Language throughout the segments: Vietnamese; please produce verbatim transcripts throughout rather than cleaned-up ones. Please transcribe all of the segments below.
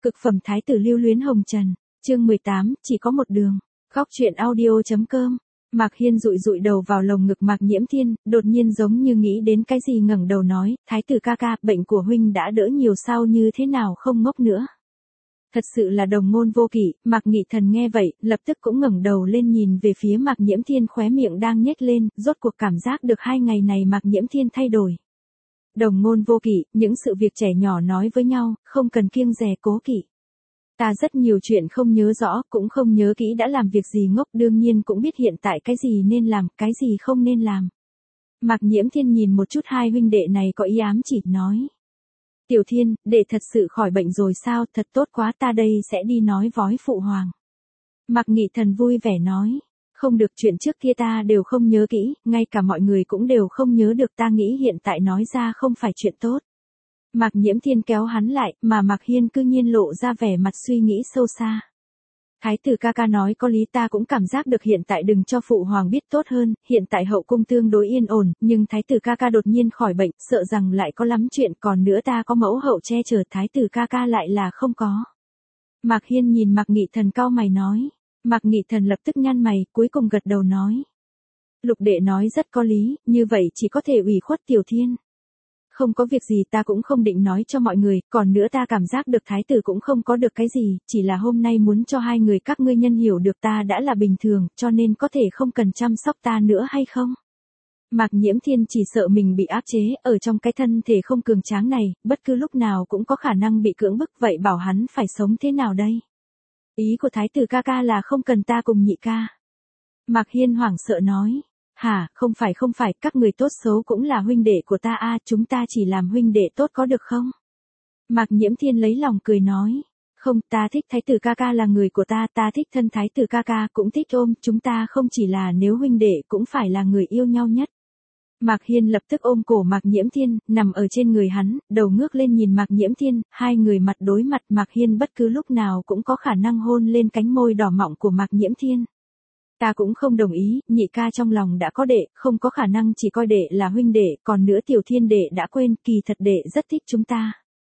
Cực phẩm thái tử lưu luyến hồng trần, chương mười tám, chỉ có một đường. Góc truyện audio.com. Mạc Hiên dụi dụi đầu vào lồng ngực Mạc Nhiễm Thiên, đột nhiên giống như nghĩ đến cái gì ngẩng đầu nói, thái tử ca ca, bệnh của huynh đã đỡ nhiều sao, như thế nào không ngốc nữa. Thật sự là đồng môn vô kỷ. Mạc Nghị Thần nghe vậy, lập tức cũng ngẩng đầu lên nhìn về phía Mạc Nhiễm Thiên, khóe miệng đang nhếch lên, rốt cuộc cảm giác được hai ngày này Mạc Nhiễm Thiên thay đổi. Đồng môn vô kỷ, những sự việc trẻ nhỏ nói với nhau, không cần kiêng dè cố kỵ. Ta rất nhiều chuyện không nhớ rõ, cũng không nhớ kỹ đã làm việc gì ngốc, đương nhiên cũng biết hiện tại cái gì nên làm, cái gì không nên làm. Mạc Nhiễm Thiên nhìn một chút hai huynh đệ này có ý ám chỉ, nói. Tiểu Thiên, đệ thật sự khỏi bệnh rồi sao, thật tốt quá, ta đây sẽ đi nói với phụ hoàng. Mạc Nghị Thần vui vẻ nói. Không được, chuyện trước kia ta đều không nhớ kỹ, ngay cả mọi người cũng đều không nhớ được, ta nghĩ hiện tại nói ra không phải chuyện tốt. Mạc Nhiễm Thiên kéo hắn lại, mà Mạc Hiên cư nhiên lộ ra vẻ mặt suy nghĩ sâu xa. Thái tử ca ca nói có lý, ta cũng cảm giác được hiện tại đừng cho phụ hoàng biết tốt hơn, hiện tại hậu cung tương đối yên ổn, nhưng thái tử ca ca đột nhiên khỏi bệnh, sợ rằng lại có lắm chuyện, còn nữa ta có mẫu hậu che chở, thái tử ca ca lại là không có. Mạc Hiên nhìn Mạc Nghị Thần cau mày nói. Mạc Nghị Thần lập tức nhăn mày, cuối cùng gật đầu nói. Lục đệ nói rất có lý, như vậy chỉ có thể ủy khuất Tiểu Thiên. Không có việc gì, ta cũng không định nói cho mọi người, còn nữa ta cảm giác được thái tử cũng không có được cái gì, chỉ là hôm nay muốn cho hai người các ngươi nhân hiểu được ta đã là bình thường, cho nên có thể không cần chăm sóc ta nữa hay không? Mạc Nhiễm Thiên chỉ sợ mình bị áp chế, ở trong cái thân thể không cường tráng này, bất cứ lúc nào cũng có khả năng bị cưỡng bức, vậy bảo hắn phải sống thế nào đây? Ý của thái tử ca ca là không cần ta cùng nhị ca. Mạc Hiên hoảng sợ nói. Hả, không phải không phải, các người tốt xấu cũng là huynh đệ của ta a, chúng ta chỉ làm huynh đệ tốt có được không? Mạc Nhiễm Thiên lấy lòng cười nói. Không, ta thích thái tử ca ca là người của ta, ta thích thân thái tử ca ca, cũng thích ôm, chúng ta không chỉ là nếu huynh đệ cũng phải là người yêu nhau nhất. Mạc Hiên lập tức ôm cổ Mạc Nhiễm Thiên, nằm ở trên người hắn, đầu ngước lên nhìn Mạc Nhiễm Thiên, hai người mặt đối mặt, Mạc Hiên bất cứ lúc nào cũng có khả năng hôn lên cánh môi đỏ mọng của Mạc Nhiễm Thiên. Ta cũng không đồng ý, nhị ca trong lòng đã có đệ, không có khả năng chỉ coi đệ là huynh đệ, còn nữa Tiểu Thiên đệ đã quên, kỳ thật đệ rất thích chúng ta.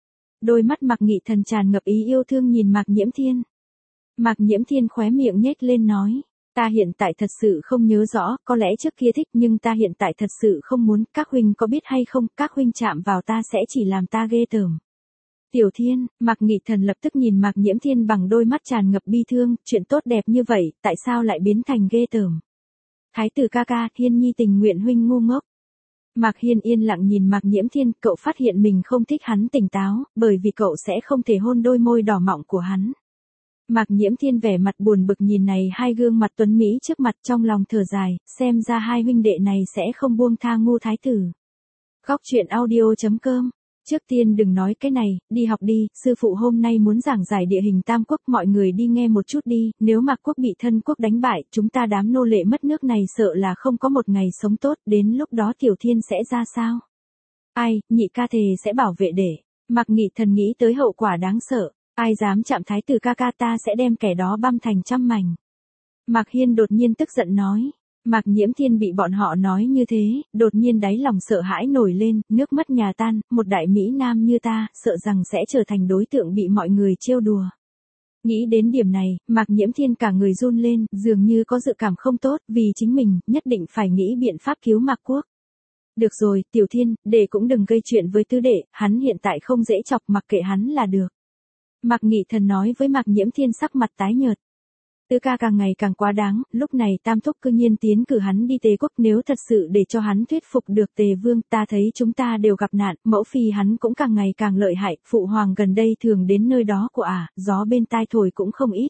Đôi mắt Mạc Nghị Thần tràn ngập ý yêu thương nhìn Mạc Nhiễm Thiên. Mạc Nhiễm Thiên khóe miệng nhếch lên nói. Ta hiện tại thật sự không nhớ rõ, có lẽ trước kia thích nhưng ta hiện tại thật sự không muốn, các huynh có biết hay không, các huynh chạm vào ta sẽ chỉ làm ta ghê tởm. Tiểu Thiên, Mạc Nghị Thần lập tức nhìn Mạc Nhiễm Thiên bằng đôi mắt tràn ngập bi thương, chuyện tốt đẹp như vậy, tại sao lại biến thành ghê tởm? Thái tử ca ca, Hiên Nhi tình nguyện huynh ngu ngốc. Mạc Hiên yên lặng nhìn Mạc Nhiễm Thiên, cậu phát hiện mình không thích hắn tỉnh táo, bởi vì cậu sẽ không thể hôn đôi môi đỏ mọng của hắn. Mạc Nhiễm Thiên vẻ mặt buồn bực nhìn này hai gương mặt tuấn mỹ trước mặt, trong lòng thở dài, xem ra hai huynh đệ này sẽ không buông tha ngu thái tử. Góc truyện audio.com. Trước tiên đừng nói cái này, đi học đi, sư phụ hôm nay muốn giảng giải địa hình Tam Quốc, mọi người đi nghe một chút đi, nếu Mạc quốc bị thân quốc đánh bại, chúng ta đám nô lệ mất nước này sợ là không có một ngày sống tốt, đến lúc đó Tiểu Thiên sẽ ra sao? Ai, nhị ca thề sẽ bảo vệ để. Mạc Nghị Thần nghĩ tới hậu quả đáng sợ. Ai dám chạm thái tử ca ca, ta sẽ đem kẻ đó băm thành trăm mảnh. Mạc Hiên đột nhiên tức giận nói. Mạc Nhiễm Thiên bị bọn họ nói như thế, đột nhiên đáy lòng sợ hãi nổi lên, nước mắt nhà tan, một đại mỹ nam như ta, sợ rằng sẽ trở thành đối tượng bị mọi người trêu đùa. Nghĩ đến điểm này, Mạc Nhiễm Thiên cả người run lên, dường như có dự cảm không tốt, vì chính mình, nhất định phải nghĩ biện pháp cứu Mạc quốc. Được rồi, Tiểu Thiên, đệ cũng đừng gây chuyện với tứ đệ, hắn hiện tại không dễ chọc, mặc kệ hắn là được. Mạc Nghị Thần nói với Mạc Nhiễm Thiên sắc mặt tái nhợt. Tứ ca càng ngày càng quá đáng, lúc này Tam Thúc cư nhiên tiến cử hắn đi Tề quốc, nếu thật sự để cho hắn thuyết phục được Tề Vương, ta thấy chúng ta đều gặp nạn, mẫu phi hắn cũng càng ngày càng lợi hại, phụ hoàng gần đây thường đến nơi đó của ả, à, gió bên tai thổi cũng không ít.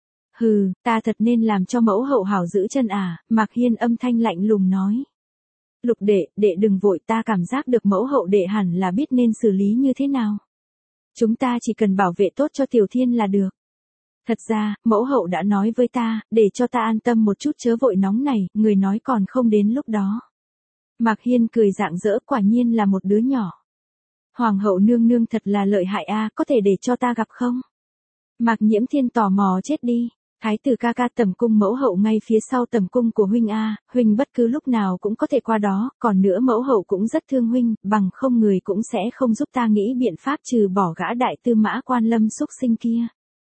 Hừ, ta thật nên làm cho mẫu hậu hảo giữ chân à, Mạc Hiên âm thanh lạnh lùng nói. Lục đệ, đệ đừng vội, ta cảm giác được mẫu hậu đệ hẳn là biết nên xử lý như thế nào. Chúng ta chỉ cần bảo vệ tốt cho Tiểu Thiên là được. Thật ra, mẫu hậu đã nói với ta, để cho ta an tâm một chút chớ vội nóng này, người nói còn không đến lúc đó. Mạc Hiên cười rạng rỡ, quả nhiên là một đứa nhỏ. Hoàng hậu nương nương thật là lợi hại a, có thể để cho ta gặp không? Mạc Nhiễm Thiên tò mò chết đi. Thái tử ca ca, tẩm cung mẫu hậu ngay phía sau tẩm cung của huynh a, huynh bất cứ lúc nào cũng có thể qua đó, còn nữa mẫu hậu cũng rất thương huynh, bằng không người cũng sẽ không giúp ta nghĩ biện pháp trừ bỏ gã đại tư mã Quan Lâm xúc sinh kia.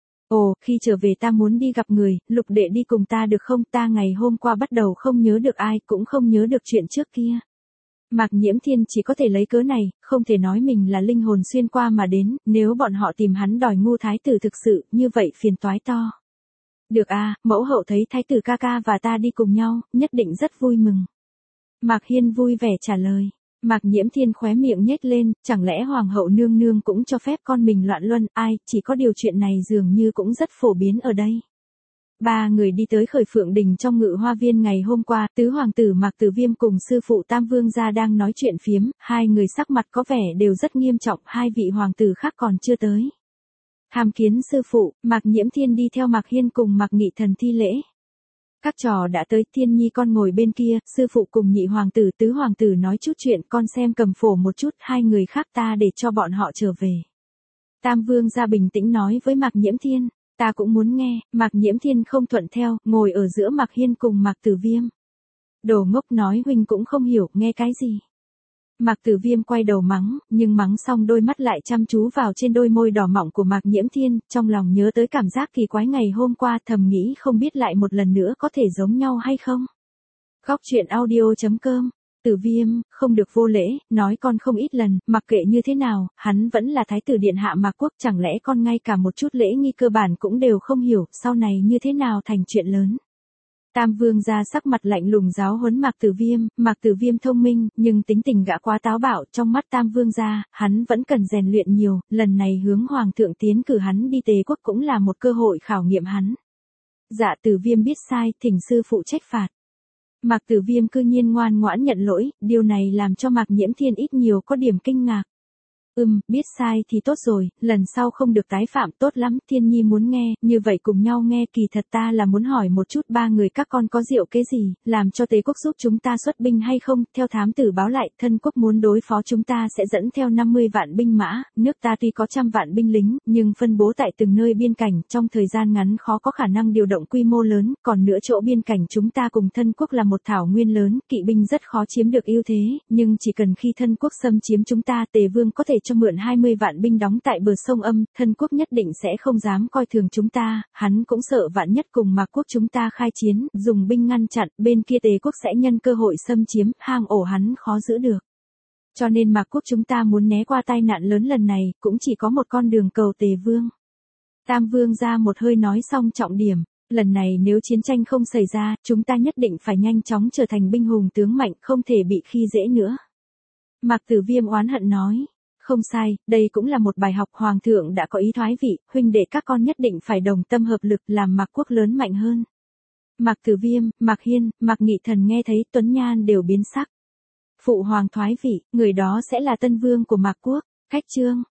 Ồ, khi trở về ta muốn đi gặp người, Lục đệ đi cùng ta được không? Ta ngày hôm qua bắt đầu không nhớ được ai, cũng không nhớ được chuyện trước kia. Mạc Nhiễm Thiên chỉ có thể lấy cớ này, không thể nói mình là linh hồn xuyên qua mà đến, nếu bọn họ tìm hắn đòi ngu thái tử thực sự, như vậy phiền toái to. Được à, mẫu hậu thấy thái tử ca ca và ta đi cùng nhau, nhất định rất vui mừng. Mạc Hiên vui vẻ trả lời. Mạc Nhiễm Thiên khóe miệng nhếch lên, chẳng lẽ hoàng hậu nương nương cũng cho phép con mình loạn luân, ai, chỉ có điều chuyện này dường như cũng rất phổ biến ở đây. Ba người đi tới Khởi Phượng Đình trong Ngự Hoa Viên ngày hôm qua, tứ hoàng tử Mạc Tử Viêm cùng sư phụ Tam Vương gia đang nói chuyện phiếm, hai người sắc mặt có vẻ đều rất nghiêm trọng, hai vị hoàng tử khác còn chưa tới. Hàm kiến sư phụ, Mạc Nhiễm Thiên đi theo Mạc Hiên cùng Mạc Nghị Thần thi lễ. Các trò đã tới, Thiên Nhi con ngồi bên kia, sư phụ cùng nhị hoàng tử tứ hoàng tử nói chút chuyện, con xem cầm phổ một chút, hai người khác ta để cho bọn họ trở về. Tam Vương gia bình tĩnh nói với Mạc Nhiễm Thiên, ta cũng muốn nghe. Mạc Nhiễm Thiên không thuận theo, ngồi ở giữa Mạc Hiên cùng Mạc Tử Viêm. Đồ ngốc nói huynh cũng không hiểu, nghe cái gì. Mạc Tử Viêm quay đầu mắng, nhưng mắng xong đôi mắt lại chăm chú vào trên đôi môi đỏ mọng của Mạc Nhiễm Thiên, trong lòng nhớ tới cảm giác kỳ quái ngày hôm qua, thầm nghĩ không biết lại một lần nữa có thể giống nhau hay không. Góc truyện audio chấm com. Tử Viêm, không được vô lễ, nói con không ít lần, mặc kệ như thế nào, hắn vẫn là thái tử điện hạ Mạc Quốc, chẳng lẽ con ngay cả một chút lễ nghi cơ bản cũng đều không hiểu, sau này như thế nào thành chuyện lớn. Tam Vương gia sắc mặt lạnh lùng giáo huấn Mạc Tử Viêm, Mạc Tử Viêm thông minh, nhưng tính tình gã quá táo bạo, trong mắt Tam Vương gia, hắn vẫn cần rèn luyện nhiều, lần này hướng hoàng thượng tiến cử hắn đi Tề quốc cũng là một cơ hội khảo nghiệm hắn. Dạ Tử Viêm biết sai, thỉnh sư phụ trách phạt. Mạc Tử Viêm cư nhiên ngoan ngoãn nhận lỗi, điều này làm cho Mạc Nhiễm Thiên ít nhiều có điểm kinh ngạc. Ừm, biết sai thì tốt rồi, lần sau không được tái phạm, tốt lắm, Thiên Nhi muốn nghe, như vậy cùng nhau nghe, kỳ thật ta là muốn hỏi một chút ba người các con có diệu kế gì, làm cho Tề quốc giúp chúng ta xuất binh hay không, theo thám tử báo lại, thân quốc muốn đối phó chúng ta sẽ dẫn theo năm mươi vạn binh mã, nước ta tuy có trăm vạn binh lính, nhưng phân bố tại từng nơi biên cảnh, trong thời gian ngắn khó có khả năng điều động quy mô lớn, còn nữa chỗ biên cảnh chúng ta cùng thân quốc là một thảo nguyên lớn, kỵ binh rất khó chiếm được ưu thế, nhưng chỉ cần khi thân quốc xâm chiếm chúng ta, Tề Vương có thể cho mượn hai mươi vạn binh đóng tại bờ sông Âm, thân quốc nhất định sẽ không dám coi thường chúng ta, hắn cũng sợ vạn nhất cùng Mạc quốc chúng ta khai chiến, dùng binh ngăn chặn, bên kia Tề quốc sẽ nhân cơ hội xâm chiếm, hang ổ hắn khó giữ được. Cho nên Mạc quốc chúng ta muốn né qua tai nạn lớn lần này, cũng chỉ có một con đường cầu Tề Vương. Tam Vương ra một hơi nói xong trọng điểm, lần này nếu chiến tranh không xảy ra, chúng ta nhất định phải nhanh chóng trở thành binh hùng tướng mạnh, không thể bị khi dễ nữa. Mạc Tử Viêm oán hận nói. Không sai, đây cũng là một bài học, hoàng thượng đã có ý thoái vị, huynh đệ các con nhất định phải đồng tâm hợp lực làm Mạc quốc lớn mạnh hơn. Mạc Tử Viêm, Mạc Hiên, Mạc Nghị Thần nghe thấy Tuấn Nhan đều biến sắc. Phụ hoàng thoái vị, người đó sẽ là tân vương của Mạc quốc. Khách chương.